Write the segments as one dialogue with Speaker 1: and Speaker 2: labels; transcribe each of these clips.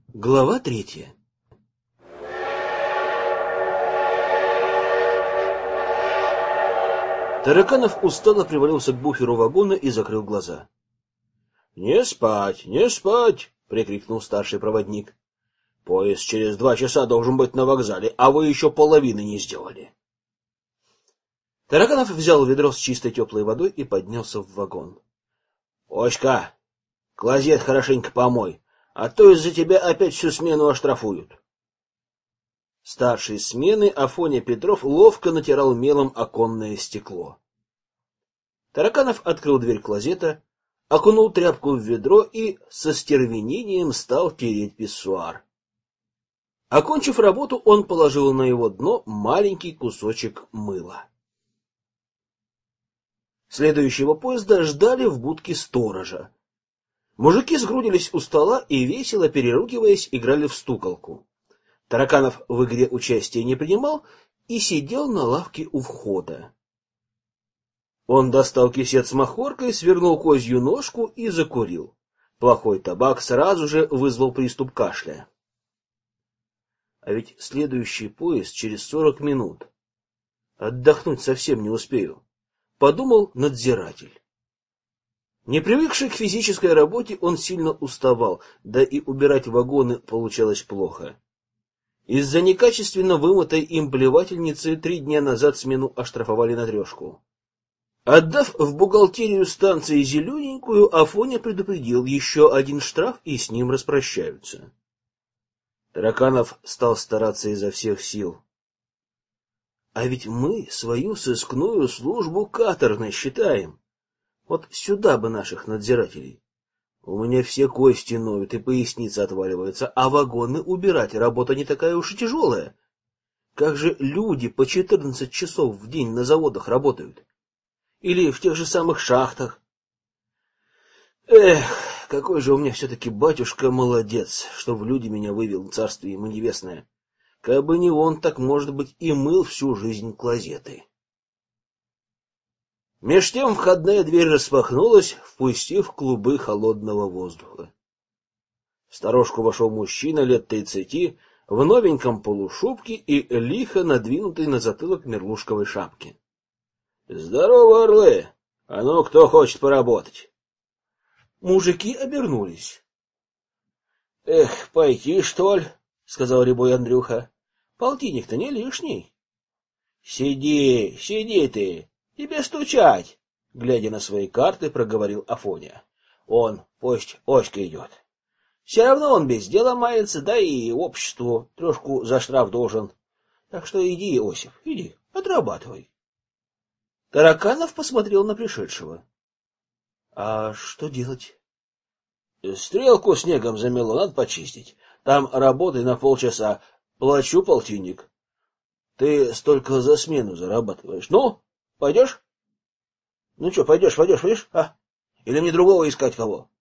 Speaker 1: Глава 3. Тараканов устало привалился к буферу вагона и закрыл глаза. — Не спать, не спать! — прикрикнул старший проводник. — Поезд через 2 часа должен быть на вокзале, а вы еще половины не сделали. Тараканов взял ведро с чистой теплой водой и поднялся в вагон. — Оська, клозет хорошенько помой, а то из-за тебя опять всю смену оштрафуют. Старший смены Афоня Петров ловко натирал мелом оконное стекло. Тараканов открыл дверь клозета, окунул тряпку в ведро и со стервенением стал тереть писсуар. Окончив работу, он положил на его дно маленький кусочек мыла. Следующего поезда ждали в будке сторожа. Мужики сгрудились у стола и, весело переругиваясь, играли в стуколку. Тараканов в игре участия не принимал и сидел на лавке у входа. Он достал кисет с махоркой, свернул козью ножку и закурил. Плохой табак сразу же вызвал приступ кашля. А ведь следующий поезд через 40 минут. Отдохнуть совсем не успею, подумал надзиратель. Не привыкший к физической работе, он сильно уставал, да и убирать вагоны получалось плохо. Из-за некачественно вымытой им плевательницы 3 дня назад смену оштрафовали на 3. Отдав в бухгалтерию станции зелененькую, Афоня предупредил: еще один штраф, и с ним распрощаются. Тараканов стал стараться изо всех сил. А ведь мы свою сыскную службу каторжной считаем. Вот сюда бы наших надзирателей. У меня все кости ноют и поясница отваливается, а вагоны убирать работа не такая уж и тяжелая. Как же люди по 14 часов в день на заводах работают? Или в тех же самых шахтах? Эх, какой же у меня все-таки батюшка молодец, что в люди меня вывел, царствие ему небесное. Кабы не он, так, может быть, и мыл всю жизнь клозеты. Меж тем входная дверь распахнулась, впустив клубы холодного воздуха. В сторожку вошел мужчина лет 30 в новеньком полушубке и лихо надвинутой на затылок мерлушковой шапке. — Здорово, орлы! А ну, кто хочет поработать? Мужики обернулись. — Эх, пойти, что ли? — сказал рябой Андрюха. — Полтинник-то не лишний. — Сиди, сиди ты! Тебе стучать, глядя на свои карты, проговорил Афоня. Он, пусть Оська идет. Все равно он без дела мается, да и обществу 3 за штраф должен. Так что иди, Осип, иди, отрабатывай. Тараканов посмотрел на пришедшего. А что делать? Стрелку снегом замело, надо почистить. Там работай на полчаса, плачу полтинник. Ты столько за смену зарабатываешь. Ну? Пойдешь? Ну что, пойдешь, видишь? А? Или мне другого искать кого?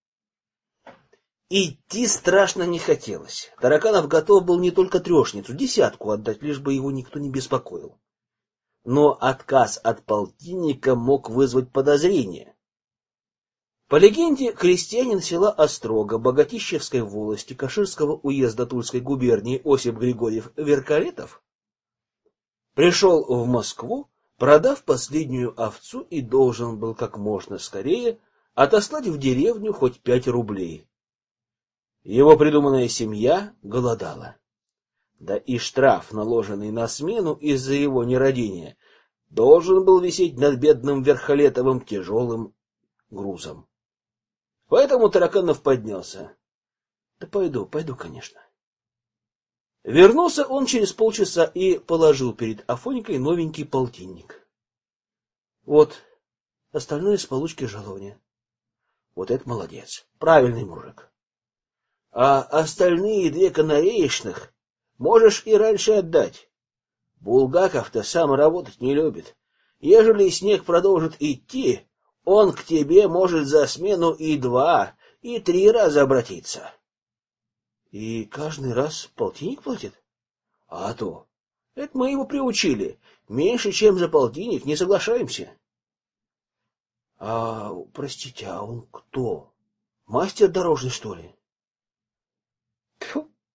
Speaker 1: Идти страшно не хотелось. Тараканов готов был не только 3 десятку отдать, лишь бы его никто не беспокоил. Но отказ от полтинника мог вызвать подозрение. По легенде, крестьянин села Острога Богатищевской волости Каширского уезда Тульской губернии Осип Григорьев Веркалетов пришел в Москву, продав последнюю овцу, и должен был как можно скорее отослать в деревню хоть 5 рублей. Его придуманная семья голодала. Да и штраф, наложенный на смену из-за его нерадения, должен был висеть над бедным Верхолетовым тяжелым грузом. Поэтому Тараканов поднялся. Да пойду, конечно. Вернулся он через полчаса и положил перед Афонькой новенький полтинник. Вот, остальное с получки жалования. Вот это молодец, правильный мужик. А остальные 2 канареечных можешь и раньше отдать. Булгаков-то сам работать не любит. Ежели снег продолжит идти, он к тебе может за смену и 2, и 3 раза обратиться. И каждый раз полтинник платит? А то. Это мы его приучили. Меньше, чем за полтинник, не соглашаемся. А, простите, а он кто? Мастер дорожный, что ли? Тьфу,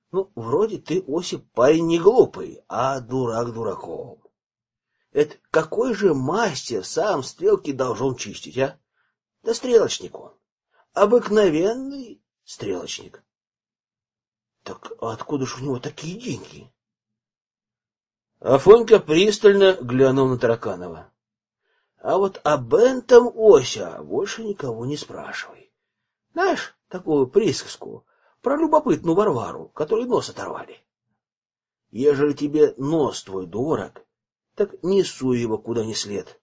Speaker 1: Ну, вроде ты, Осип, парень не глупый, а дурак дураком. Это какой же мастер сам стрелки должен чистить, а? Да стрелочник он. Обыкновенный стрелочник. Так откуда ж у него такие деньги? Афонька пристально глянул на Тараканова. А вот об этом, Ося, больше никого не спрашивай. Знаешь такую присказку про любопытную Варвару, которой нос оторвали? Ежели тебе нос твой дорог, так не суй его куда ни след.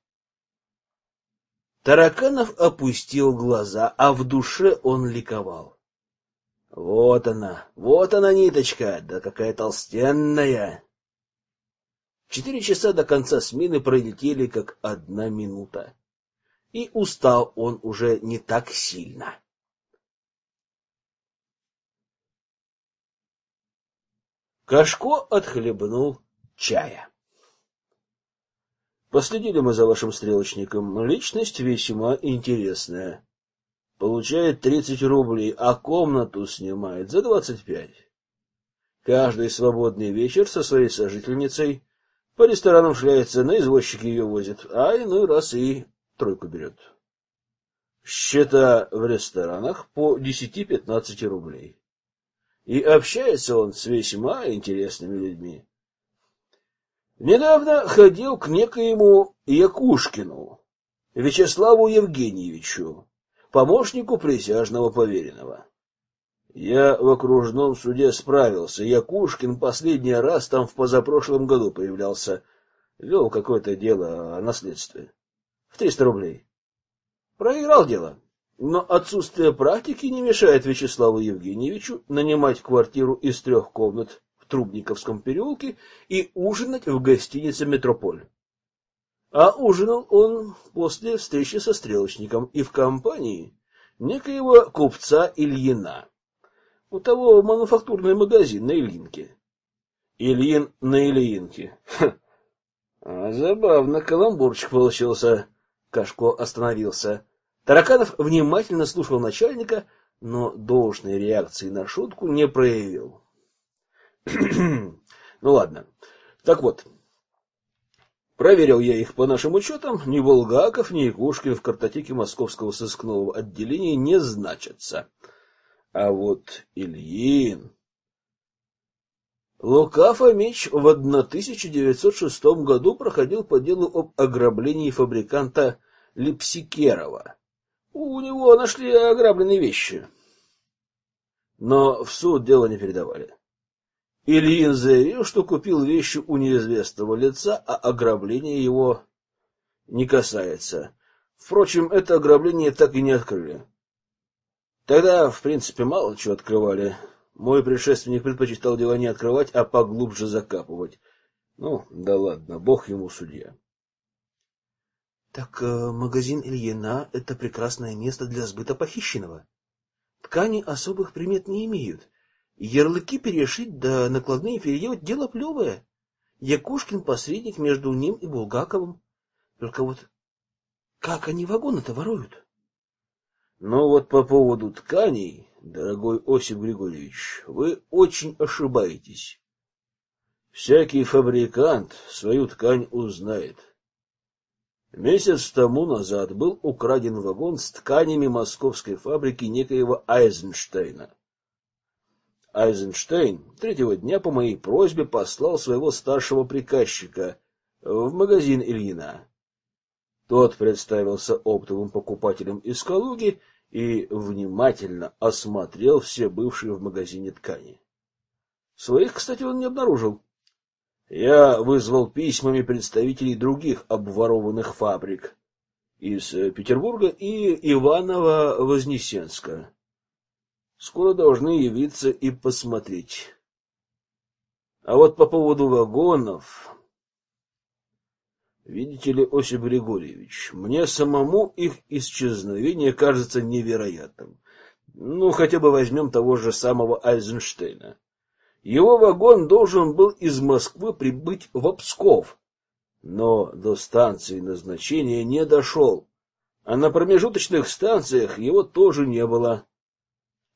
Speaker 1: Тараканов опустил глаза, а в душе он ликовал. Вот она ниточка, да какая толстенная. 4 часа до конца смены пролетели как 1 минута. И устал он уже не так сильно. Кашко отхлебнул чая. Последили мы за вашим стрелочником. Личность весьма интересная. Получает 30 рублей, а комнату снимает за 25. Каждый свободный вечер со своей сожительницей по ресторанам шляется, на извозчике ее возит, а иной раз и тройку берет. Счета в ресторанах по 10-15 рублей. И общается он с весьма интересными людьми. Недавно ходил к некоему Якушкину, Вячеславу Евгеньевичу, помощнику присяжного поверенного. Я в окружном суде справился. Якушкин последний раз там в позапрошлом году появлялся. Вел какое-то дело о наследстве. В 300 рублей. Проиграл дело. Но отсутствие практики не мешает Вячеславу Евгеньевичу нанимать квартиру из 3 комнат в Трубниковском переулке и ужинать в гостинице «Метрополь». А ужинал он после встречи со стрелочником и в компании некоего купца Ильина. У того мануфактурный магазин на Ильинке. Ильин на Ильинке. Забавно, каламбурчик получился. Кашко остановился. Тараканов внимательно слушал начальника, но должной реакции на шутку не проявил. Ну ладно. Так вот, проверил я их по нашим учетам. Ни Булгаков, ни Якушкин в картотеке Московского сыскного отделения не значатся. А вот Ильин... Лука Фомич в 1906 году проходил по делу об ограблении фабриканта Липсикерова. У него нашли ограбленные вещи. Но в суд дело не передавали. Ильин заявил, что купил вещи у неизвестного лица, а ограбление его не касается. Впрочем, это ограбление так и не открыли. Тогда, в принципе, мало чего открывали. Мой предшественник предпочитал дела не открывать, а поглубже закапывать. Ну, да ладно, бог ему судья. Так магазин Ильина — это прекрасное место для сбыта похищенного. Ткани особых примет не имеют. Ярлыки перешить да накладные переделать — дело плевое. Якушкин посредник между ним и Булгаковым. Только вот как они вагоны-то воруют? Ну вот по поводу тканей, дорогой Осип Григорьевич, вы очень ошибаетесь. Всякий фабрикант свою ткань узнает. Месяц тому назад был украден вагон с тканями московской фабрики некоего Айзенштейна. Айзенштейн 3-го дня по моей просьбе послал своего старшего приказчика в магазин Ильина. Тот представился оптовым покупателем из Калуги и внимательно осмотрел все бывшие в магазине ткани. Своих, кстати, он не обнаружил. Я вызвал письмами представителей других обворованных фабрик из Петербурга и Иваново-Вознесенска. Скоро должны явиться и посмотреть. А вот по поводу вагонов... Видите ли, Осип Григорьевич, мне самому их исчезновение кажется невероятным. Ну, хотя бы возьмем того же самого Айзенштейна. Его вагон должен был из Москвы прибыть в Псков, но до станции назначения не дошел, а на промежуточных станциях его тоже не было.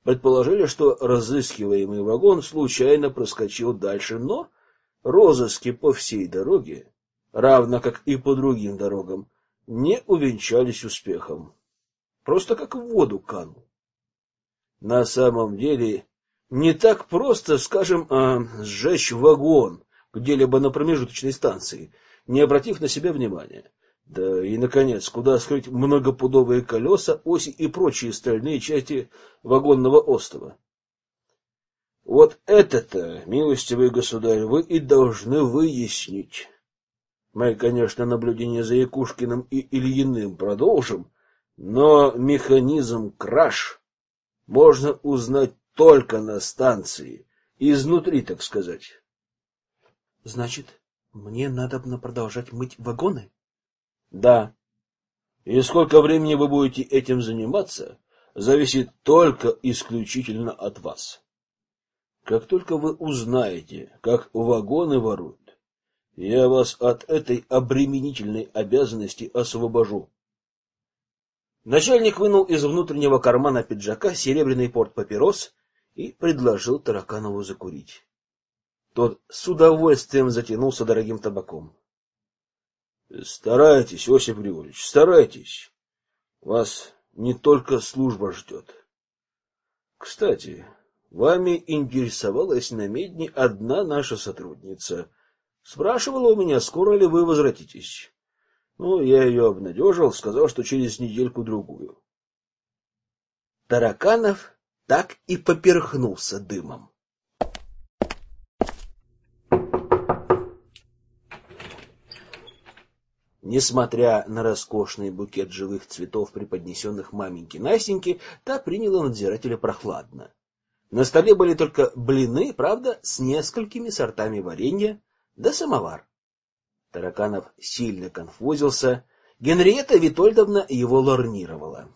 Speaker 1: Предположили, что разыскиваемый вагон случайно проскочил дальше, но розыски по всей дороге, равно как и по другим дорогам, не увенчались успехом. Просто как в воду канул. На самом деле, не так просто, скажем, сжечь вагон где-либо на промежуточной станции, не обратив на себя внимания. Да и, наконец, куда скрыть многопудовые колеса, оси и прочие стальные части вагонного остова? Вот это-то, милостивый государь, вы и должны выяснить. Мы, конечно, наблюдение за Якушкиным и Ильиным продолжим, но механизм краж можно узнать только на станции, изнутри, так сказать.
Speaker 2: Значит, мне надобно продолжать мыть вагоны?
Speaker 1: Да. И сколько времени вы будете этим заниматься, зависит только исключительно от вас. Как только вы узнаете, как вагоны воруют, я вас от этой обременительной обязанности освобожу. Начальник вынул из внутреннего кармана пиджака серебряный портпапирос и предложил Тараканову закурить. Тот с удовольствием затянулся дорогим табаком. — Старайтесь, Осип Григорьевич, старайтесь. Вас не только служба ждет. Кстати, вами интересовалась на медне одна наша сотрудница. Спрашивала у меня, скоро ли вы возвратитесь. Ну, я ее обнадежил, сказал, что через недельку-другую.
Speaker 2: Тараканов так и поперхнулся дымом.
Speaker 1: Несмотря на роскошный букет живых цветов, преподнесенных маменьке Настеньке, та приняла надзирателя прохладно. На столе были только блины, правда, с несколькими сортами варенья, да самовар. Тараканов сильно конфузился. Генриетта Витольдовна его лорнировала.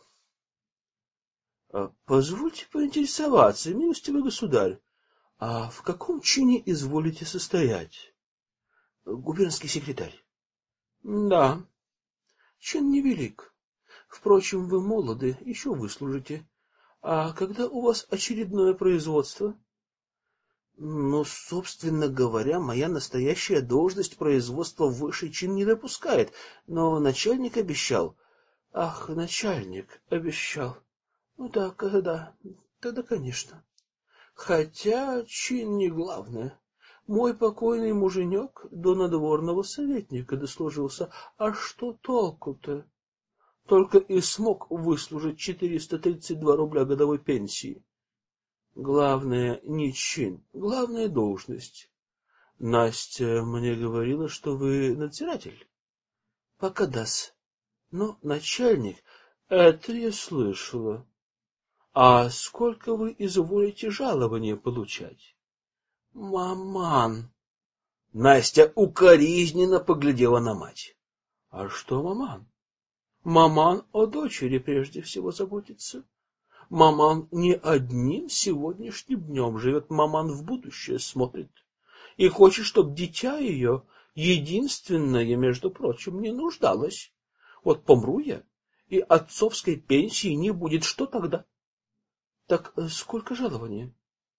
Speaker 1: — Позвольте поинтересоваться, милостивый государь, а в каком чине изволите состоять? — Губернский секретарь. — Да, чин невелик. Впрочем, вы молоды, еще выслужите. А когда у вас очередное производство? — Ну, собственно говоря, моя настоящая должность производства в высший чин не допускает, но начальник обещал. — Ах, начальник обещал. Ну да, тогда, конечно. Хотя чин не главное. Мой покойный муженек до надворного советника дослужился. А что толку-то? Только и смог выслужить 432 рубля годовой пенсии. Главное не чин, главная должность. Настя мне говорила, что вы надзиратель. Пока да-с. Но начальник, это я слышала. А сколько вы изволите жалования получать? Маман. Настя укоризненно поглядела на мать. А что маман? Маман о дочери прежде всего заботится. Маман не одним сегодняшним днем живет, маман в будущее смотрит. И хочет, чтобы дитя ее, единственное, между прочим, не нуждалось. Вот помру я, и отцовской пенсии не будет, что тогда? Так сколько жалования?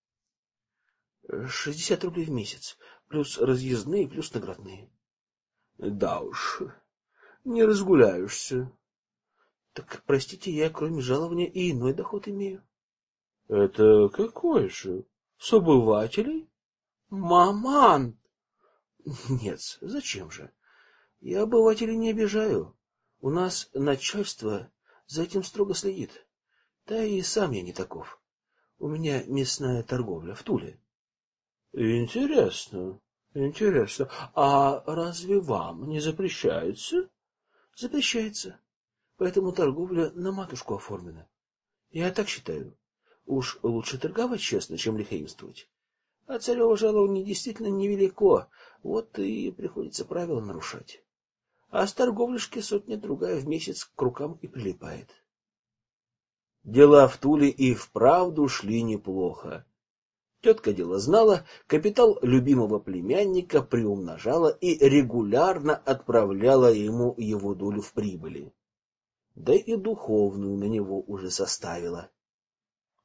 Speaker 1: 60 рублей в месяц, плюс разъездные, плюс наградные. Да уж, не разгуляешься. Так, простите, я кроме жалования и иной доход имею. Это какой же? С обывателей? Маман! Нет, зачем же? Я обывателей не обижаю. У нас начальство за этим строго следит. Да и сам я не таков. У меня мясная торговля в Туле. Интересно, интересно. А разве вам не запрещается? Запрещается. Поэтому торговля на матушку оформлена. Я так считаю. Уж лучше торговать честно, чем лихаимствовать. А царево жалование действительно невелико, вот и приходится правила нарушать. А с торговляшки сотня-другая в месяц к рукам и прилипает. Дела в Туле и вправду шли неплохо. Тетка дело знала, капитал любимого племянника приумножала и регулярно отправляла ему его долю в прибыли. Да и духовную на него уже составила.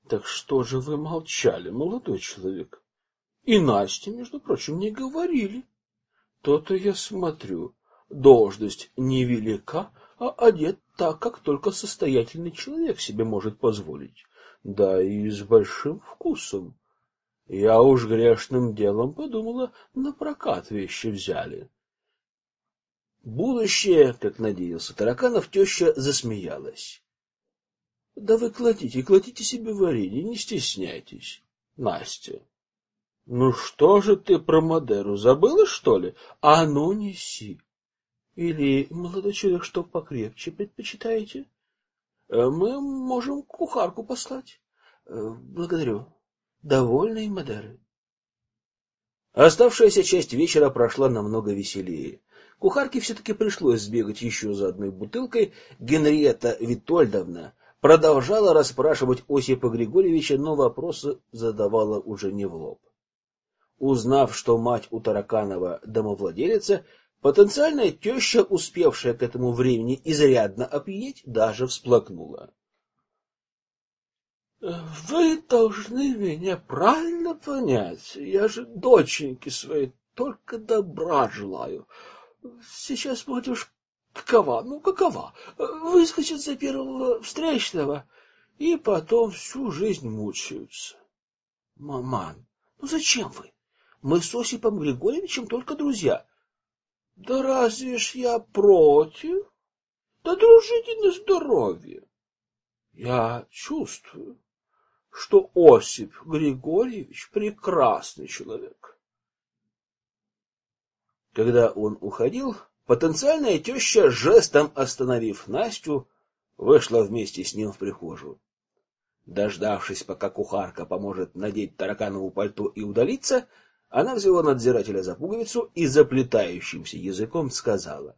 Speaker 1: Так что же вы молчали, молодой человек? И Насте, между прочим, не говорили. То-то я смотрю, должность невелика, а одет так, как только состоятельный человек себе может позволить. Да и с большим вкусом. Я уж грешным делом подумала, на прокат вещи взяли. Будущее, как надеялся Тараканов, теща засмеялась. Да вы кладите себе варенье, не стесняйтесь. Настя, ну что же ты про Мадеру забыла, что ли? А ну неси. Или, молодой человек, что покрепче предпочитаете? Мы можем кухарку послать. Благодарю. Довольны Мадеры? Оставшаяся часть вечера прошла намного веселее. Кухарке все-таки пришлось сбегать еще за одной бутылкой. Генриетта Витольдовна продолжала расспрашивать Осипа Григорьевича, но вопросы задавала уже не в лоб. Узнав, что мать у Тараканова домовладелица, потенциальная теща, успевшая к этому времени изрядно опьянеть, даже всплакнула. — Вы должны меня правильно понять. Я же доченьке своей только добра желаю. Сейчас молодежь какова? Ну, какова? Выскочит за первого встречного и потом всю жизнь мучаются. — Маман, ну зачем вы? Мы с Осипом Григорьевичем только друзья. — Да разве ж я против? Да дружите на здоровье. Я чувствую, что Осип Григорьевич прекрасный человек. Когда он уходил, потенциальная теща, жестом остановив Настю, вышла вместе с ним в прихожую. Дождавшись, пока кухарка поможет надеть Тараканову пальто и удалиться, она взяла надзирателя за пуговицу и заплетающимся языком сказала: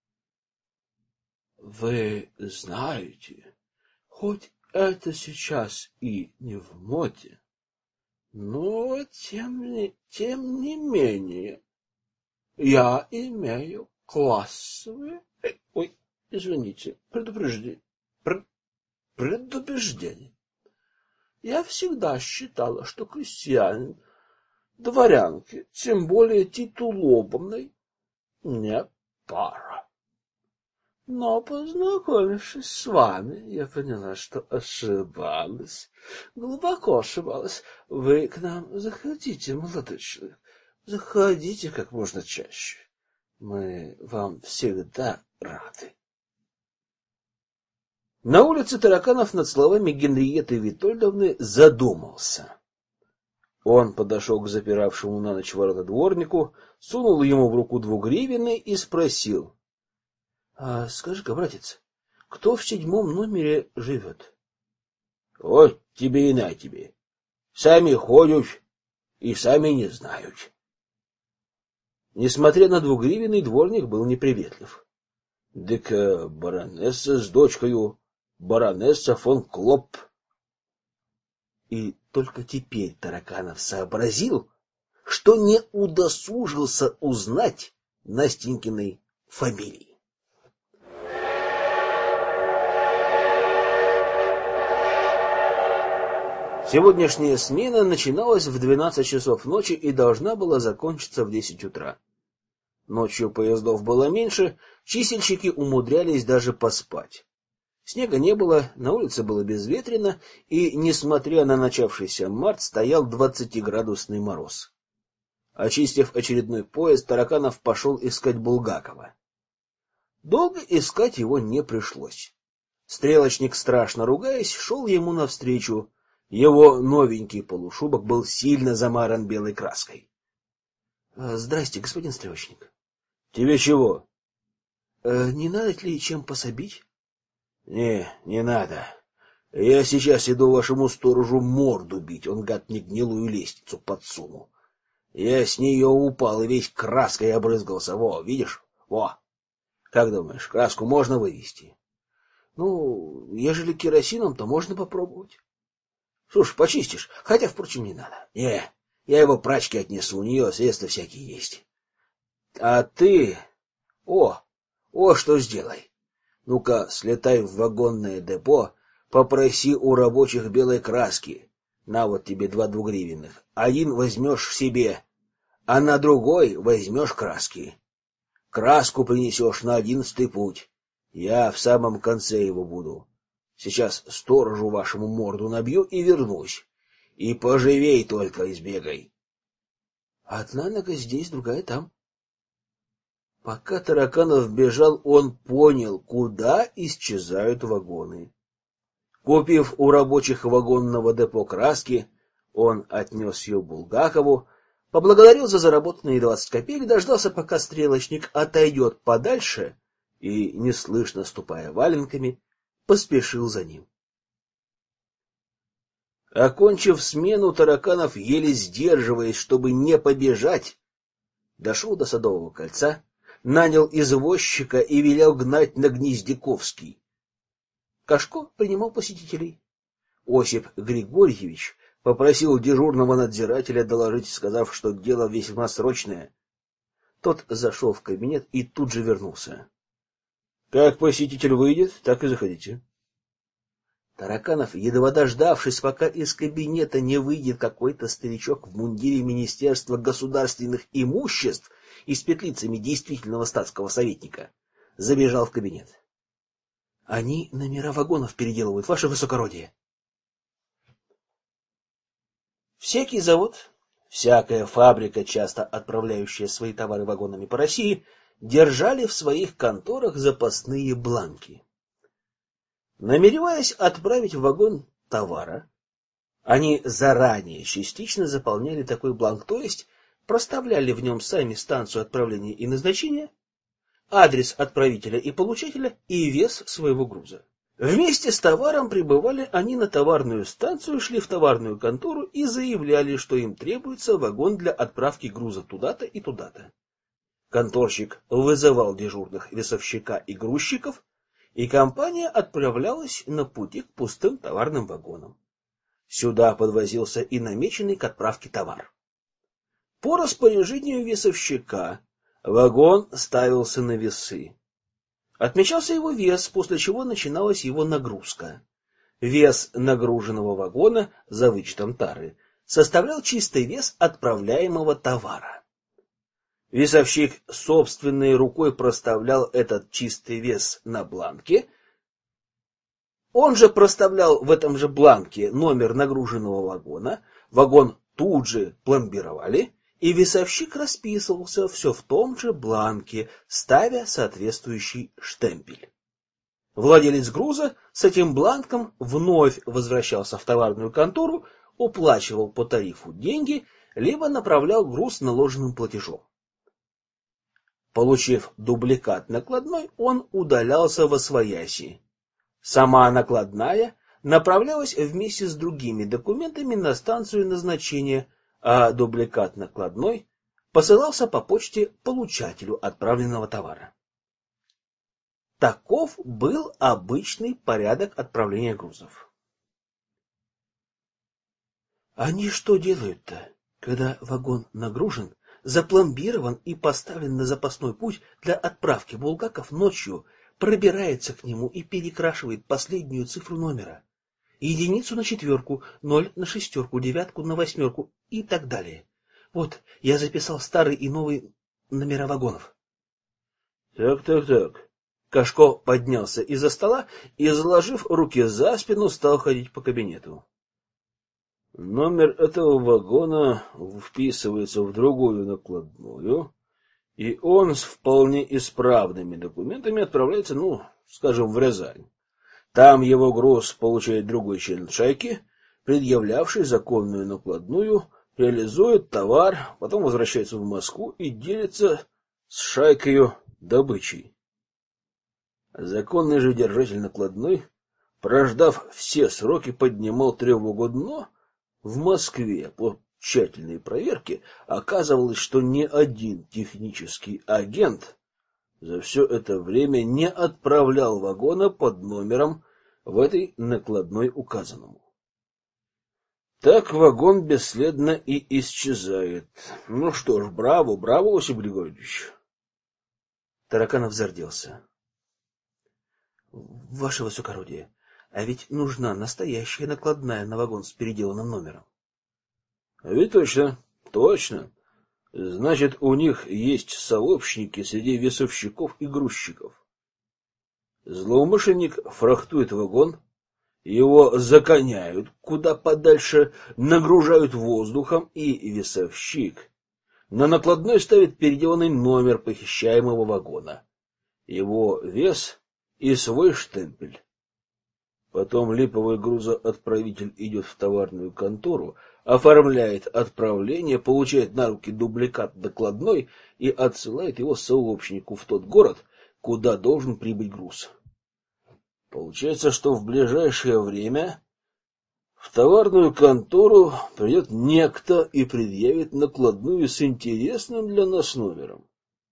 Speaker 1: — Вы знаете, хоть это сейчас и не в моде, но тем не менее я имею классовые... Ой, извините, предубеждение. Я всегда считала, что крестьянин, дворянке, тем более титулованной, не пара. Но, познакомившись с вами, я поняла, что ошибалась, глубоко ошибалась. Вы к нам заходите, молодой человек, заходите как можно чаще. Мы вам всегда рады. На улице Тараканов над словами Генриетты Витольдовны задумался. Он подошел к запиравшему на ночь ворота дворнику, сунул ему в руку 2 гривны и спросил: — Скажи-ка, братец, кто в 7-м номере живет? — Вот тебе и на тебе. Сами ходят и сами не знают. Несмотря на 2 гривны, дворник был неприветлив. — Дык баронесса с дочкою, баронесса фон Клоп. И только теперь Тараканов сообразил, что не удосужился узнать Настенькиной фамилии. Сегодняшняя смена начиналась в 12 часов ночи и должна была закончиться в 10 утра. Ночью поездов было меньше, чисельщики умудрялись даже поспать. Снега не было, на улице было безветренно, и, несмотря на начавшийся март, стоял 20-градусный мороз. Очистив очередной поезд, Тараканов пошел искать Булгакова. Долго искать его не пришлось. Стрелочник, страшно ругаясь, шел ему навстречу. Его новенький полушубок был сильно замаран белой краской. — Здрасте, господин стрелочник. — Тебе чего? — Не надо ли чем пособить? — Не надо. Я сейчас иду вашему сторожу морду бить, он, гад, мне гнилую лестницу подсунул. Я с нее упал и весь краской обрызгался. Во, видишь? Во. Как думаешь, краску можно вывести? — Ну, ежели керосином, то можно попробовать. Слушай, почистишь, хотя, впрочем, не надо. Не, я его прачке отнесу, у нее средства всякие есть. А ты... что сделай. Ну-ка, слетай в вагонное депо, Попроси у рабочих белой краски. На вот тебе 2 двугривенных. Один возьмешь себе, а на другой возьмешь краски. Краску принесешь на 11-й путь. Я в самом конце его буду. Сейчас сторожу вашему морду набью и вернусь. И поживей только избегай.
Speaker 2: Одна нога здесь, другая там.
Speaker 1: Пока Тараканов бежал, он понял, куда исчезают вагоны. Купив у рабочих вагонного депо краски, он отнес ее Булгакову, поблагодарил за заработанные 20 копеек, дождался, пока стрелочник отойдет подальше, и, неслышно ступая валенками, поспешил за ним. Окончив смену, Тараканов, еле сдерживаясь, чтобы не побежать, дошел до Садового кольца, нанял извозчика и велел гнать на Гнездяковский. Кашко принимал посетителей. Осип Григорьевич попросил дежурного надзирателя доложить, сказав, что дело весьма срочное. Тот зашел в кабинет и тут же вернулся. — Как посетитель выйдет, так и заходите. Тараканов, едва дождавшись, пока из кабинета не выйдет какой-то старичок в мундире Министерства государственных имуществ и с петлицами действительного статского советника, забежал в кабинет. — Они номера вагонов переделывают, ваше высокородие. Всякий завод, всякая фабрика, часто отправляющая свои товары вагонами по России, держали в своих конторах запасные бланки. Намереваясь отправить в вагон товара, они заранее частично заполняли такой бланк, то есть проставляли в нем сами станцию отправления и назначения, адрес отправителя и получателя и вес своего груза. Вместе с товаром прибывали они на товарную станцию, шли в товарную контору и заявляли, что им требуется вагон для отправки груза туда-то и туда-то. Конторщик вызывал дежурных весовщика и грузчиков, и компания отправлялась на пути к пустым товарным вагонам. Сюда подвозился и намеченный к отправке товар. По распоряжению весовщика вагон ставился на весы. Отмечался его вес, после чего начиналась его нагрузка. Вес нагруженного вагона, за вычетом тары, составлял чистый вес отправляемого товара. Весовщик собственной рукой проставлял этот чистый вес на бланке. Он же проставлял в этом же бланке номер нагруженного вагона. Вагон тут же пломбировали, и весовщик расписывался все в том же бланке, ставя соответствующий штемпель. Владелец груза с этим бланком вновь возвращался в товарную контору, уплачивал по тарифу деньги, либо направлял груз наложенным платежом. Получив дубликат накладной, он удалялся восвояси. Сама накладная направлялась вместе с другими документами на станцию назначения, а дубликат накладной посылался по почте получателю отправленного товара. Таков был обычный порядок отправления грузов.
Speaker 2: Они что делают-то, когда вагон нагружен, запломбирован и поставлен на запасной путь для отправки? Булгаков ночью пробирается к нему и перекрашивает последнюю цифру номера. Единицу на четверку, 0 на шестерку, 9 на восьмерку и так далее. Вот, я записал старый и новый номера вагонов.
Speaker 1: Так. Кашко поднялся из-за стола и, заложив руки за спину, стал ходить по кабинету. Номер этого вагона вписывается в другую накладную, и он с вполне исправными документами отправляется, скажем, в Рязань. Там его груз получает другой член шайки, предъявлявший законную накладную, реализует товар, потом возвращается в Москву и делится с шайкою добычей. Законный же держатель накладной, прождав все сроки, поднимал тревогу, но в Москве по тщательной проверке оказывалось, что ни один технический агент за все это время не отправлял вагона под номером в этой накладной указанному. Так вагон бесследно и исчезает. Ну что ж, браво, Осип Григорьевич.
Speaker 2: Тараканов зарделся. Ваше высокородие, А ведь нужна настоящая накладная на вагон с переделанным номером.
Speaker 1: А ведь точно, точно. Значит, у них есть сообщники среди весовщиков и грузчиков. Злоумышленник фрахтует вагон, его загоняют куда подальше, нагружают воздухом, и весовщик на накладной ставит переделанный номер похищаемого вагона, его вес и свой штемпель. Потом липовый грузоотправитель идет в товарную контору, оформляет отправление, получает на руки дубликат накладной и отсылает его сообщнику в тот город, куда должен прибыть груз. Получается, что в ближайшее время в товарную контору придет некто и предъявит накладную с интересным для нас номером.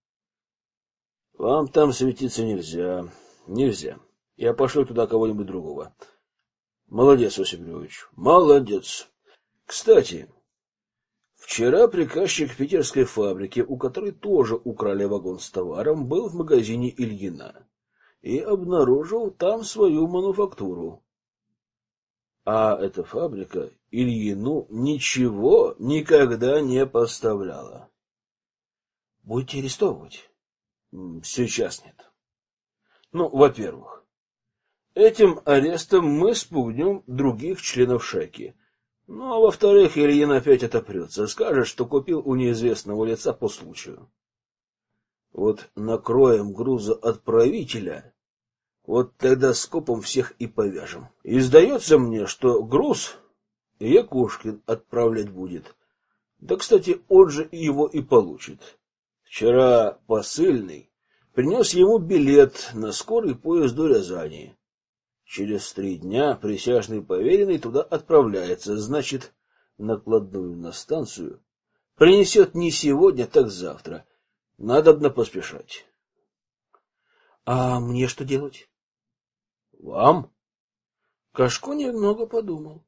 Speaker 1: Вам там светиться нельзя. Нельзя. Я пошлю туда кого-нибудь другого. Молодец, Осип Григорьевич, молодец. Кстати, вчера приказчик питерской фабрики, у которой тоже украли вагон с товаром, был в магазине Ильина и обнаружил там свою мануфактуру. А эта фабрика Ильину ничего никогда не поставляла.
Speaker 2: Будете арестовывать?
Speaker 1: Сейчас нет. Ну, во-первых, этим арестом мы спугнем других членов шайки. Ну, а во-вторых, Ильин опять отопрется, скажет, что купил у неизвестного лица по случаю. Вот накроем грузоотправителя, вот тогда скопом всех и повяжем. И сдается мне, что груз Якушкин отправлять будет. Да, кстати, он же его и получит. Вчера посыльный принес ему билет на скорый поезд до Рязани. Через 3 дня присяжный поверенный туда отправляется, значит, накладную на станцию принесет не сегодня, так завтра. Надобно поспешать.
Speaker 2: А мне что делать?
Speaker 1: Вам?
Speaker 2: Кашко немного подумал.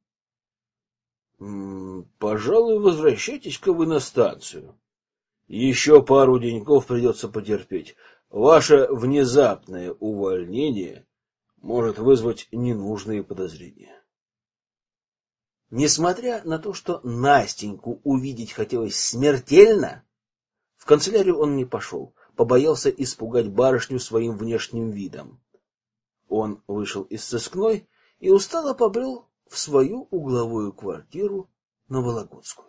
Speaker 1: Пожалуй, возвращайтесь-ка вы на станцию. Еще пару деньков придется потерпеть. Ваше внезапное увольнение может вызвать ненужные подозрения.
Speaker 2: Несмотря на то, что Настеньку увидеть хотелось смертельно, в канцелярию он не пошел, побоялся испугать барышню своим внешним видом. Он вышел из сыскной и устало побрел в свою угловую квартиру на Вологодскую.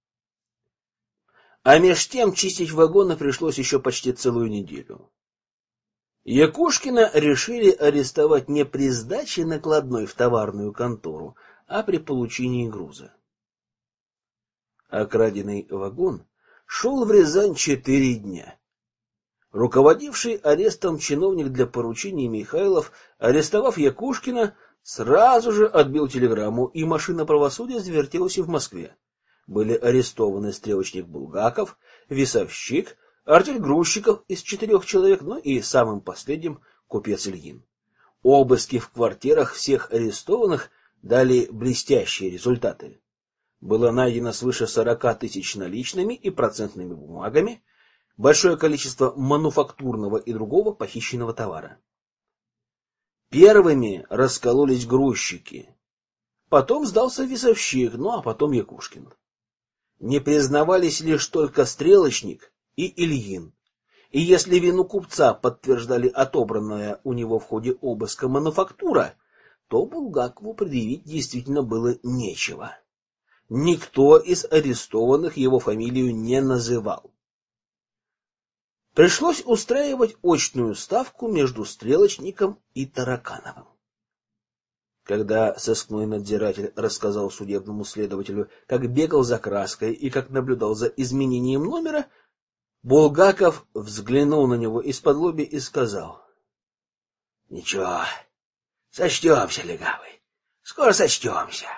Speaker 2: А меж тем чистить вагоны пришлось еще почти целую неделю. Якушкина решили арестовать не при сдаче накладной в товарную контору, а при получении груза. Окраденный вагон шел в Рязань 4 дня. Руководивший арестом чиновник для поручений Михайлов, арестовав Якушкина, сразу же отбил телеграмму, и машина правосудия завертелась и в Москве. Были арестованы стрелочник Булгаков, весовщик, артель грузчиков из 4 человек, ну и самым последним купец Ильин. Обыски в квартирах всех арестованных дали блестящие результаты. Было найдено свыше 40 тысяч наличными и процентными бумагами, большое количество мануфактурного и другого похищенного товара. Первыми раскололись грузчики. Потом сдался весовщик, ну а потом Якушкин. Не признавались лишь только стрелочник и Ильин. И если вину купца подтверждали отобранная у него в ходе обыска мануфактура, то Булгакову предъявить действительно было нечего. Никто из арестованных его фамилию не называл. Пришлось устраивать очную ставку между стрелочником и Таракановым. Когда сыскной надзиратель рассказал судебному следователю, как бегал за краской и как наблюдал за изменением номера, Булгаков взглянул на него из-под-лобья и сказал: — Ничего, сочтемся, легавый, скоро сочтемся.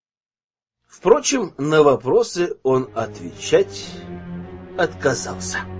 Speaker 2: Впрочем, на вопросы он отвечать отказался.